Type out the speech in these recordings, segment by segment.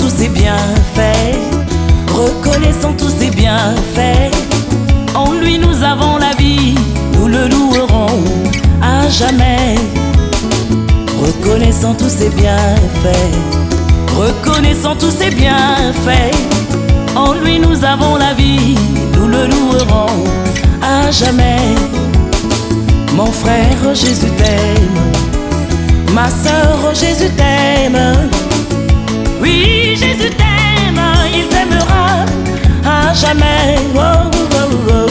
tous ses bienfaits, reconnaissons tous ses bienfaits. En lui nous avons la vie, nous le louerons à jamais. Reconnaissons tous ses bienfaits, reconnaissons tous ses bienfaits. En lui nous avons la vie, nous le louerons à jamais. Mon frère, Jésus t'aime, ma sœur, Jésus t'aime. Oui, Jésus t'aime, il t'aimera à jamais. Oh, oh, oh, oh.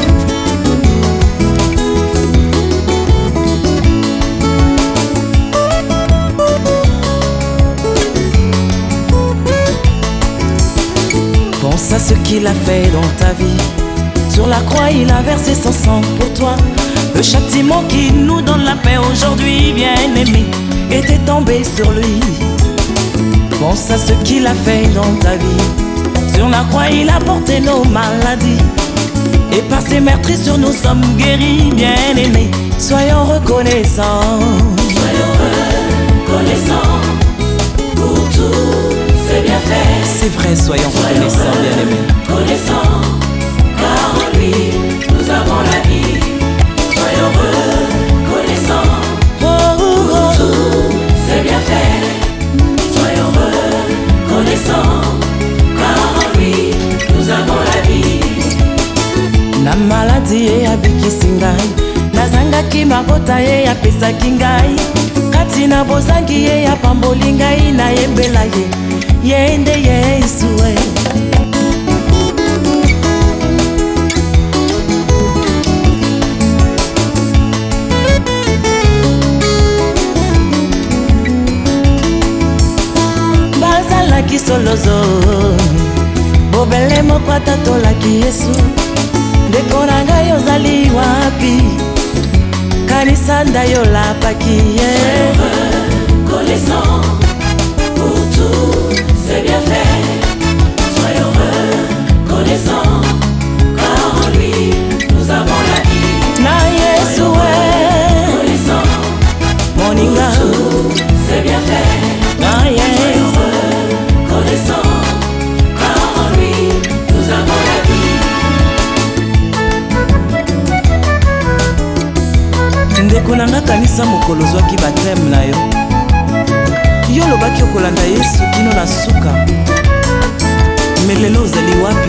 Pense à ce qu'il a fait dans ta vie. Sur la croix, il a versé son sang pour toi. Le châtiment qui nous donne la paix aujourd'hui, bien-aimé, était tombé sur lui. Pense à ce qu'il a fait dans ta vie. Sur la croix, il a porté nos maladies. Et par ses meurtrissures, nous sommes guéris, bien-aimés. Soyons reconnaissants. Soyons reconnaissants pour tout c'est bien fait. C'est vrai, soyons reconnaissants, bien-aimés. Reconnaissants, car en lui, nous avons la vie. Soyons reconnaissants pour tout c'est bien fait. Soyons reconnaissants, car en lui, nous avons la vie. Na maladie ye abikisi ngai, nazangaki mabota ye apesaki ngai. Kati na bozangi ye apamboli ngai, nayembela ye yende Yesu we. Bazalaki solozo, bobele moko atatolaki Yesu. Ndeko na ngai ozali wapi? Kanisa ndayolapaki ye. Reconnaissants pour tout c'est bien fait. Soyons reconnaissants, car en lui nous avons la vie. Na Yesu we. Reconnaissants Moninga pour tout c'est bien fait. na Yesu. Reconnaissants, car en lui nous avons la vie. Ndeko nanga kanisa mokolo zwaki bateme na yo. Yo lobaki okolanda Yesu kino na suka. Melelo ozali wapi?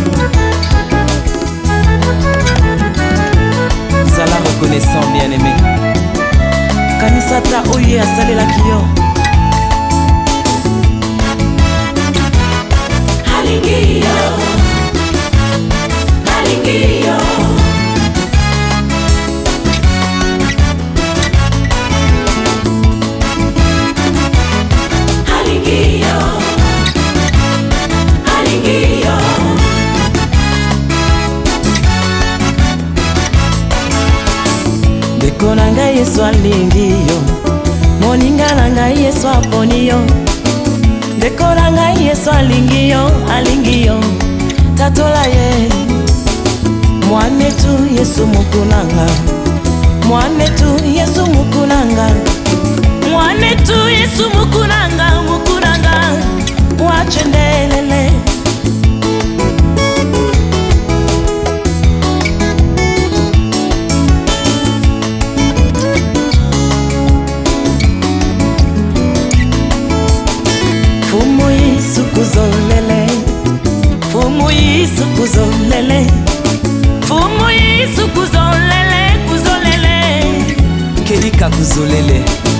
Zala reconnaissant, bien-aimé. Kanisa ta oye asalelaki yo. Alingio, alingio. Ndeko na ngai Yesu alingi yo, moninga na ngai Yesu aponi yo. Ndeko na ngai Yesu alingi yo, tatola ye. Mwanetu Yesu mukunanga, mwanetu Yesu mukunanga, mwanetu Yesu mukunanga, mukunanga, wachendelele. Fumu Yesu kuzolele, fumu Yesu kuzolele, fumu Yesu kuzolele, kuzolele. Kelika kuzolele.